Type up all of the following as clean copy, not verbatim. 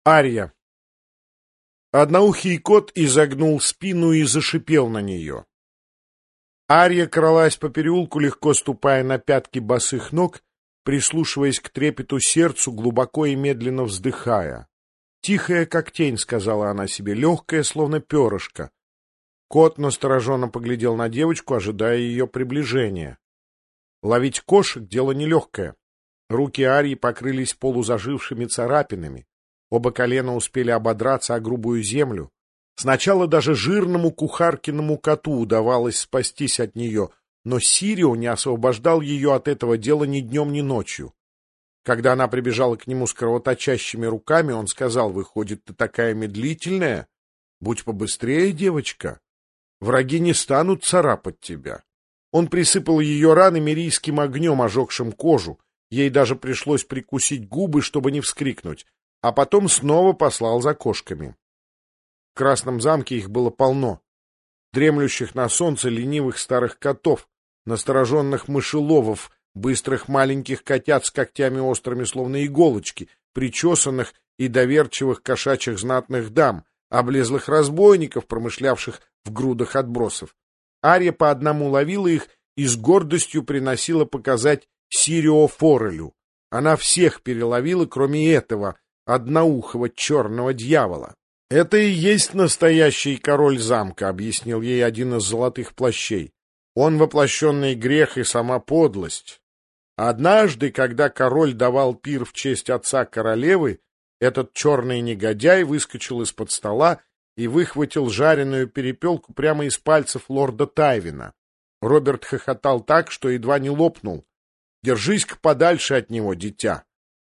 Ария. Одноухий кот изогнул спину и зашипел на нее. Ария кралась по переулку, легко ступая на пятки босых ног, прислушиваясь к трепету сердцу, глубоко и медленно вздыхая. «Тихая, как тень», — сказала она себе, — «легкая, словно перышко». Кот настороженно поглядел на девочку, ожидая ее приближения. Ловить кошек — дело нелегкое. Руки Арии покрылись полузажившими царапинами. Оба колена успели ободраться о грубую землю. Сначала даже жирному кухаркиному коту удавалось спастись от нее, но Сирио не освобождал ее от этого дела ни днем, ни ночью. Когда она прибежала к нему с кровоточащими руками, он сказал: «Выходит, ты такая медлительная? Будь побыстрее, девочка. Враги не станут царапать тебя». Он присыпал ее раны мирийским огнем, ожегшим кожу. Ей даже пришлось прикусить губы, чтобы не вскрикнуть, а потом снова послал за кошками. В Красном замке их было полно. Дремлющих на солнце ленивых старых котов, настороженных мышеловов, быстрых маленьких котят с когтями острыми, словно иголочки, причесанных и доверчивых кошачьих знатных дам, облезлых разбойников, промышлявших в грудах отбросов. Ария по одному ловила их и с гордостью приносила показать Сирио Форелю. Она всех переловила, кроме этого одноухого черного дьявола. «Это и есть настоящий король замка», — объяснил ей один из золотых плащей. «Он воплощенный грех и сама подлость. Однажды, когда король давал пир в честь отца королевы, этот черный негодяй выскочил из-под стола и выхватил жареную перепелку прямо из пальцев лорда Тайвина. Роберт хохотал так, что едва не лопнул. Держись-ка подальше от него, дитя».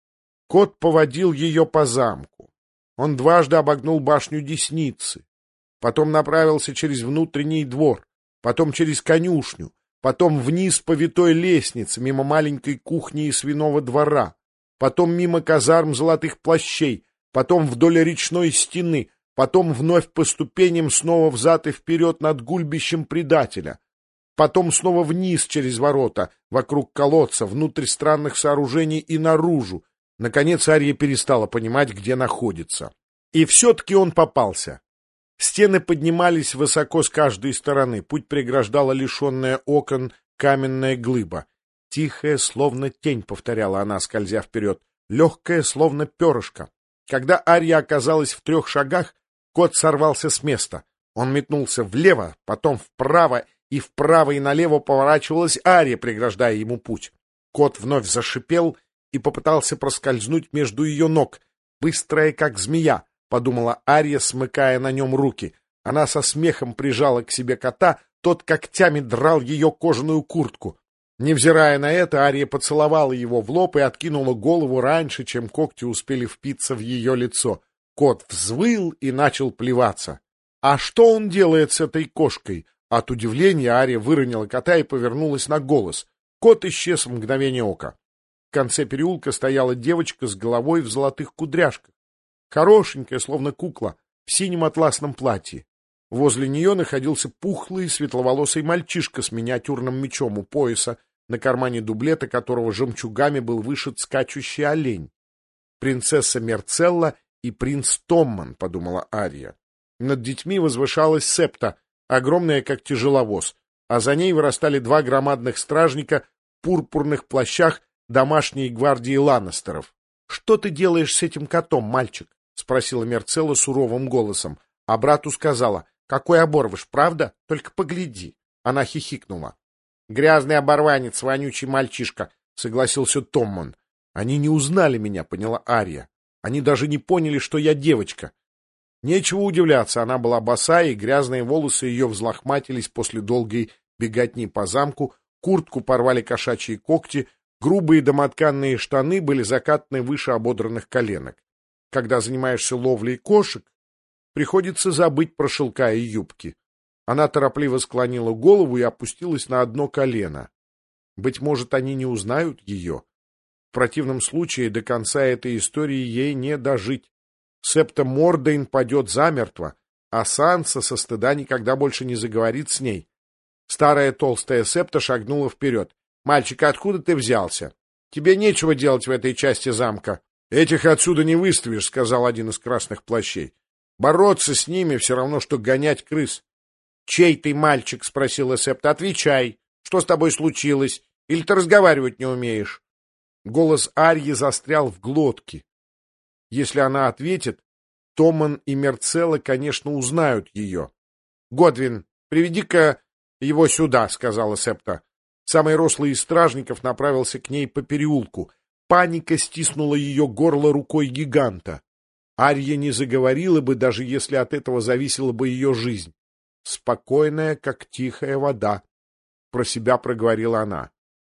Кот поводил ее по замку. Он дважды обогнул башню Десницы, потом направился через внутренний двор, потом через конюшню, потом вниз по витой лестнице, мимо маленькой кухни и свиного двора, потом мимо казарм золотых плащей, потом вдоль речной стены, потом вновь по ступеням снова взад и вперед над гульбищем предателя, потом снова вниз через ворота, вокруг колодца, внутрь странных сооружений и наружу. Наконец Ария перестала понимать, где находится. И все-таки он попался. Стены поднимались высоко с каждой стороны, путь преграждала лишенная окон каменная глыба. «Тихая, словно тень», — повторяла она, скользя вперед, — «легкая, словно перышко». Когда Ария оказалась в 3 шагах, кот сорвался с места. Он метнулся влево, потом вправо, и налево поворачивалась Ария, преграждая ему путь. Кот вновь зашипел и попытался проскользнуть между ее ног. «Быстрая, как змея», — подумала Ария, смыкая на нем руки. Она со смехом прижала к себе кота, тот когтями драл ее кожаную куртку. Невзирая на это, Ария поцеловала его в лоб и откинула голову раньше, чем когти успели впиться в ее лицо. Кот взвыл и начал плеваться. «А что он делает с этой кошкой?» От удивления Ария выронила кота и повернулась на голос. Кот исчез в мгновение ока. В конце переулка стояла девочка с головой в золотых кудряшках. Хорошенькая, словно кукла, в синем атласном платье. Возле нее находился пухлый светловолосый мальчишка с миниатюрным мечом у пояса, на кармане дублета которого жемчугами был вышит скачущий олень. «Принцесса Мерцелла и принц Томман», — подумала Ария. Над детьми возвышалась Септа, огромная, как тяжеловоз, а за ней вырастали 2 громадных стражника в пурпурных плащах домашней гвардии Ланнестеров. «Что ты делаешь с этим котом, мальчик?» — спросила Мерцелла суровым голосом, а брату сказала: «Какой оборвыш, правда? Только погляди». Она хихикнула. «Грязный оборванец, вонючий мальчишка», — согласился Томман. «Они не узнали меня», — поняла Ария. «Они даже не поняли, что я девочка». Нечего удивляться, она была босая, и грязные волосы ее взлохматились после долгой беготни по замку, куртку порвали кошачьи когти, грубые домотканные штаны были закатаны выше ободранных коленок. Когда занимаешься ловлей кошек, приходится забыть про шелка и юбки. Она торопливо склонила голову и опустилась на одно колено. Быть может, они не узнают ее. В противном случае до конца этой истории ей не дожить. Септа Мордейн падет замертво, а Санса со стыда никогда больше не заговорит с ней. Старая толстая Септа шагнула вперед. «Мальчик, откуда ты взялся? Тебе нечего делать в этой части замка». Этих отсюда не выставишь, — сказал один из красных плащей. Бороться с ними все равно, что гонять крыс. — Чей ты мальчик? — спросил Эсепта. — Отвечай. Что с тобой случилось? Или ты разговаривать не умеешь? Голос Арьи застрял в глотке. Если она ответит, Томман и Мерцелла, конечно, узнают ее. — Годвин, приведи-ка его сюда, — сказала Септа. Самый рослый из стражников направился к ней по переулку. Паника стиснула ее горло рукой гиганта. Арья не заговорила бы, даже если от этого зависела бы ее жизнь. «Спокойная, как тихая вода», — про себя проговорила она.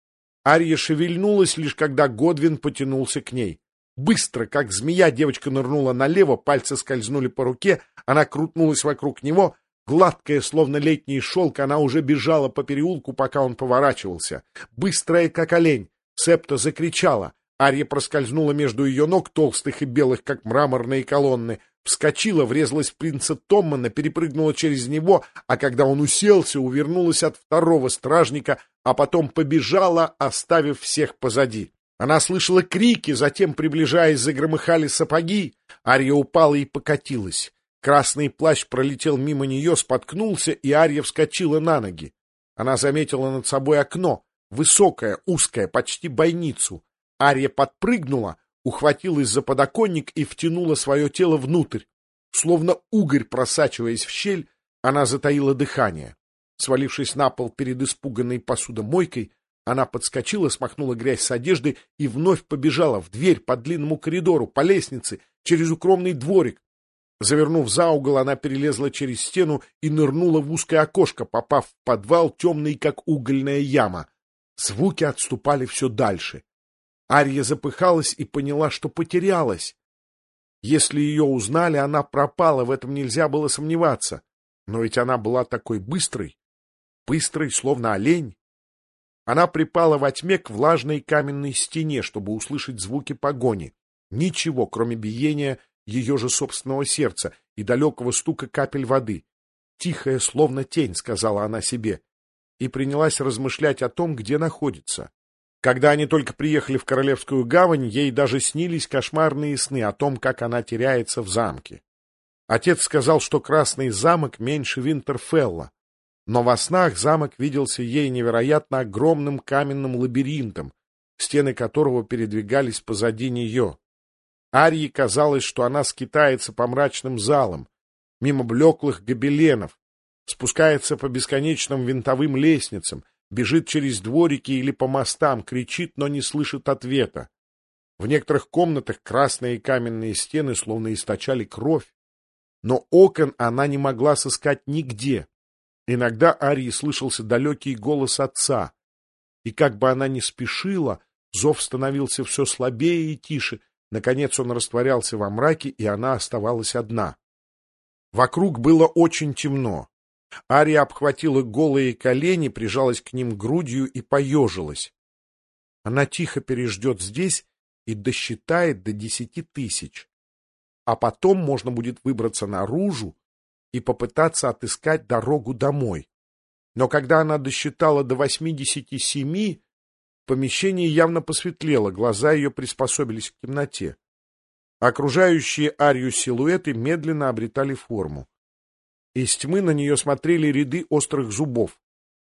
Арья шевельнулась, лишь когда Годвин потянулся к ней. Быстро, как змея, девочка нырнула налево, пальцы скользнули по руке, она крутнулась вокруг него. Гладкая, словно летний шелк, она уже бежала по переулку, пока он поворачивался. Быстрая, как олень, Септа закричала. Арья проскользнула между ее ног, толстых и белых, как мраморные колонны, вскочила, врезалась в принца Томмана, перепрыгнула через него, а когда он уселся, увернулась от второго стражника, а потом побежала, оставив всех позади. Она слышала крики, затем, приближаясь, загромыхали сапоги. Арья упала и покатилась. Красный плащ пролетел мимо нее, споткнулся, и Арья вскочила на ноги. Она заметила над собой окно, высокое, узкое, почти бойницу. Арья подпрыгнула, ухватилась за подоконник и втянула свое тело внутрь. Словно угорь, просачиваясь в щель, она затаила дыхание. Свалившись на пол перед испуганной посудомойкой, она подскочила, смахнула грязь с одежды и вновь побежала в дверь по длинному коридору, по лестнице, через укромный дворик. Завернув за угол, она перелезла через стену и нырнула в узкое окошко, попав в подвал, темный, как угольная яма. Звуки отступали все дальше. Арья запыхалась и поняла, что потерялась. Если ее узнали, она пропала, в этом нельзя было сомневаться. Но ведь она была такой быстрой, словно олень. Она припала во тьме к влажной каменной стене, чтобы услышать звуки погони. Ничего, кроме биения ее же собственного сердца и далекого стука капель воды. «Тихая, словно тень», — сказала она себе, и принялась размышлять о том, где находится. Когда они только приехали в Королевскую гавань, ей даже снились кошмарные сны о том, как она теряется в замке. Отец сказал, что Красный замок меньше Винтерфелла, но во снах замок виделся ей невероятно огромным каменным лабиринтом, стены которого передвигались позади нее. Арье казалось, что она скитается по мрачным залам, мимо блеклых гобеленов, спускается по бесконечным винтовым лестницам, бежит через дворики или по мостам, кричит, но не слышит ответа. В некоторых комнатах красные каменные стены словно источали кровь, но окон она не могла сыскать нигде. Иногда Арье слышался далекий голос отца, и как бы она ни спешила, зов становился все слабее и тише. Наконец он растворялся во мраке, и она оставалась одна. Вокруг было очень темно. Арья обхватила голые колени, прижалась к ним грудью и поежилась. Она тихо переждет здесь и досчитает до 10 000. А потом можно будет выбраться наружу и попытаться отыскать дорогу домой. Но когда она досчитала до 87, в помещении явно посветлело, глаза ее приспособились к темноте. Окружающие Арью силуэты медленно обретали форму. Из тьмы на нее смотрели ряды острых зубов.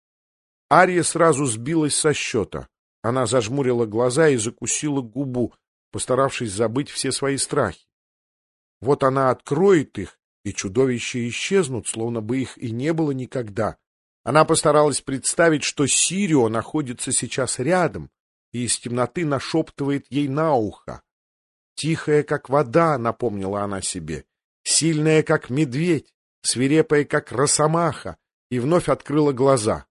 Арья сразу сбилась со счета. Она зажмурила глаза и закусила губу, постаравшись забыть все свои страхи. Вот она откроет их, и чудовища исчезнут, словно бы их и не было никогда. Она постаралась представить, что Сирио находится сейчас рядом и из темноты нашептывает ей на ухо. Тихая, как вода, напомнила она себе, сильная, как медведь, свирепая, как росомаха, и вновь открыла глаза.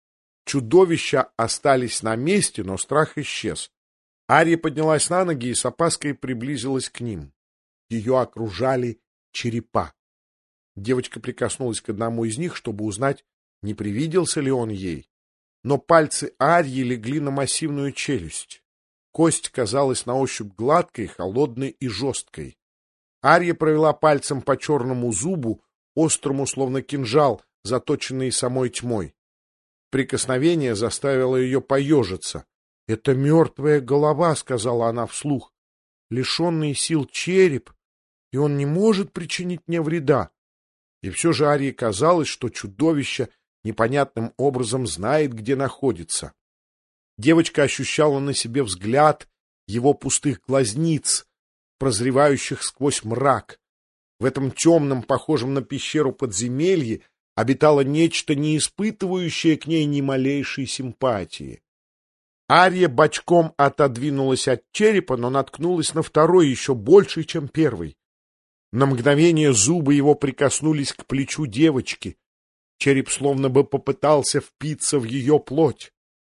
Чудовища остались на месте, но страх исчез. Арья поднялась на ноги и с опаской приблизилась к ним. Ее окружали черепа. Девочка прикоснулась к одному из них, чтобы узнать, не привиделся ли он ей. Но пальцы Арьи легли на массивную челюсть. Кость казалась на ощупь гладкой, холодной и жесткой. Арья провела пальцем по черному зубу, острому, словно кинжал, заточенный самой тьмой. Прикосновение заставило ее поежиться. — Это мертвая голова, — сказала она вслух. — лишенный сил череп, и он не может причинить мне вреда. И все же Арии казалось, что чудовище непонятным образом знает, где находится. Девочка ощущала на себе взгляд его пустых глазниц, прозревающих сквозь мрак. В этом темном, похожем на пещеру подземелье, обитало нечто, не испытывающее к ней ни малейшей симпатии. Ария бочком отодвинулась от черепа, но наткнулась на второй, еще больший, чем первый. На мгновение зубы его прикоснулись к плечу девочки. Череп словно бы попытался впиться в ее плоть.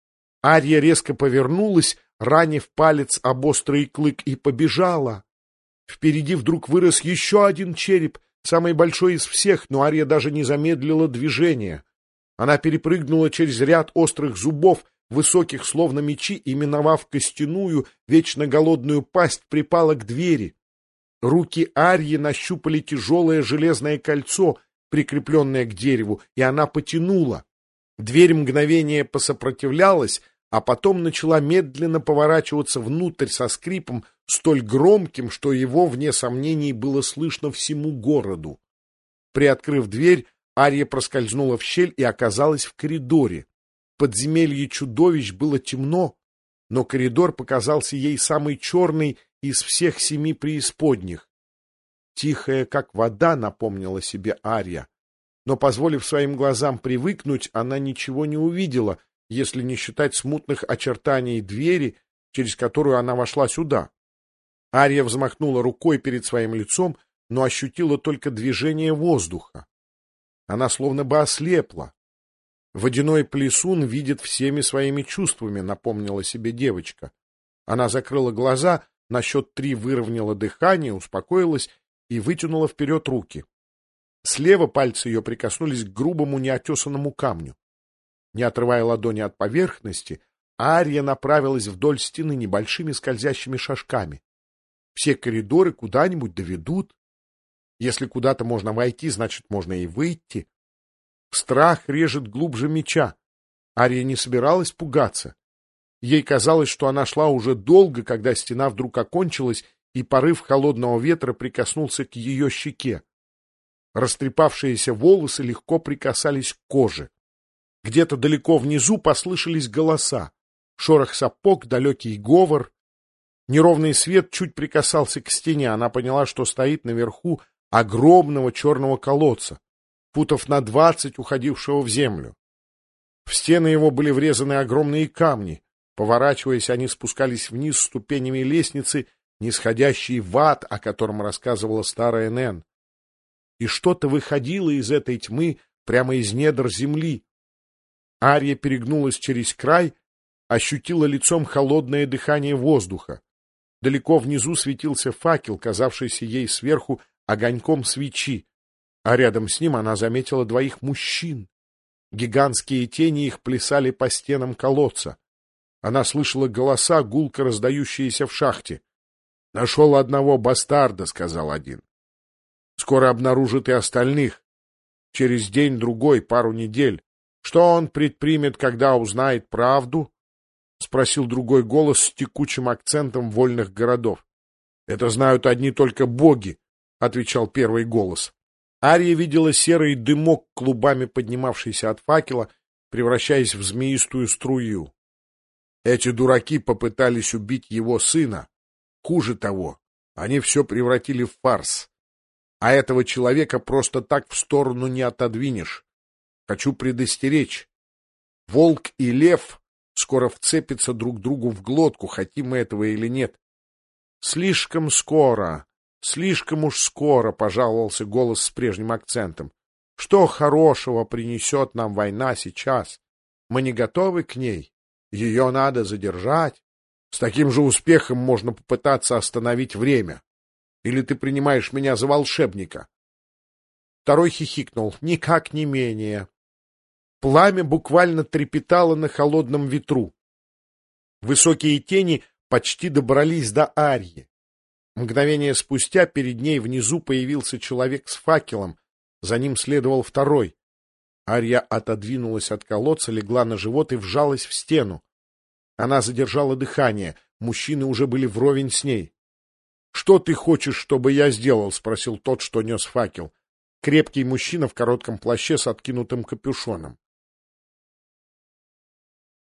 Ария резко повернулась, ранив палец об острый клык, и побежала. Впереди вдруг вырос еще один череп, самый большой из всех, но Ария даже не замедлила движение. Она перепрыгнула через ряд острых зубов, высоких словно мечи, и, миновав костяную, вечно голодную пасть, припала к двери. Руки Арьи нащупали тяжелое железное кольцо, прикрепленное к дереву, и она потянула. Дверь мгновение посопротивлялась, а потом начала медленно поворачиваться внутрь со скрипом, столь громким, что его, вне сомнений, было слышно всему городу. Приоткрыв дверь, Ария проскользнула в щель и оказалась в коридоре. В подземелье чудовищ было темно, но коридор показался ей самый черный из всех 7 преисподних. Тихая, как вода, напомнила себе Ария, но, позволив своим глазам привыкнуть, она ничего не увидела, если не считать смутных очертаний двери, через которую она вошла сюда. Ария взмахнула рукой перед своим лицом, но ощутила только движение воздуха. Она словно бы ослепла. Водяной плесун видит всеми своими чувствами, напомнила себе девочка. Она закрыла глаза, на счет 3 выровняла дыхание, успокоилась и вытянула вперед руки. Слева пальцы ее прикоснулись к грубому неотесанному камню. Не отрывая ладони от поверхности, Ария направилась вдоль стены небольшими скользящими шажками. Все коридоры куда-нибудь доведут. Если куда-то можно войти, значит, можно и выйти. Страх режет глубже меча. Ария не собиралась пугаться. Ей казалось, что она шла уже долго, когда стена вдруг окончилась, и порыв холодного ветра прикоснулся к ее щеке. Растрепавшиеся волосы легко прикасались к коже. Где-то далеко внизу послышались голоса. Шорох сапог, далекий говор. Неровный свет чуть прикасался к стене. Она поняла, что стоит наверху огромного черного колодца, футов на 20 уходившего в землю. В стены его были врезаны огромные камни. Поворачиваясь, они спускались вниз ступенями лестницы, нисходящей в ад, о котором рассказывала старая Нэн. И что-то выходило из этой тьмы прямо из недр земли. Ария перегнулась через край, ощутила лицом холодное дыхание воздуха. Далеко внизу светился факел, казавшийся ей сверху огоньком свечи, а рядом с ним она заметила 2 мужчин. Гигантские тени их плясали по стенам колодца. Она слышала голоса, гулко раздающиеся в шахте. — Нашел одного бастарда, — сказал один. — Скоро обнаружит и остальных. Через день-другой, пару недель. Что он предпримет, когда узнает правду? — спросил другой голос с текучим акцентом вольных городов. — Это знают одни только боги, — отвечал первый голос. Ария видела серый дымок, клубами поднимавшийся от факела, превращаясь в змеистую струю. Эти дураки попытались убить его сына. Хуже того, они все превратили в фарс. А этого человека просто так в сторону не отодвинешь. Хочу предостеречь. Волк и лев скоро вцепятся друг другу в глотку, хотим мы этого или нет. Слишком скоро, слишком уж скоро, — пожаловался голос с прежним акцентом. Что хорошего принесет нам война сейчас? Мы не готовы к ней. Ее надо задержать. С таким же успехом можно попытаться остановить время. Или ты принимаешь меня за волшебника? Второй хихикнул, никак не менее. Пламя буквально трепетало на холодном ветру. Высокие тени почти добрались до Арьи. Мгновение спустя перед ней внизу появился человек с факелом, за ним следовал второй. Арья отодвинулась от колодца, легла на живот и вжалась в стену. Она задержала дыхание, мужчины уже были вровень с ней. «Что ты хочешь, чтобы я сделал?» — спросил тот, что нес факел. Крепкий мужчина в коротком плаще с откинутым капюшоном.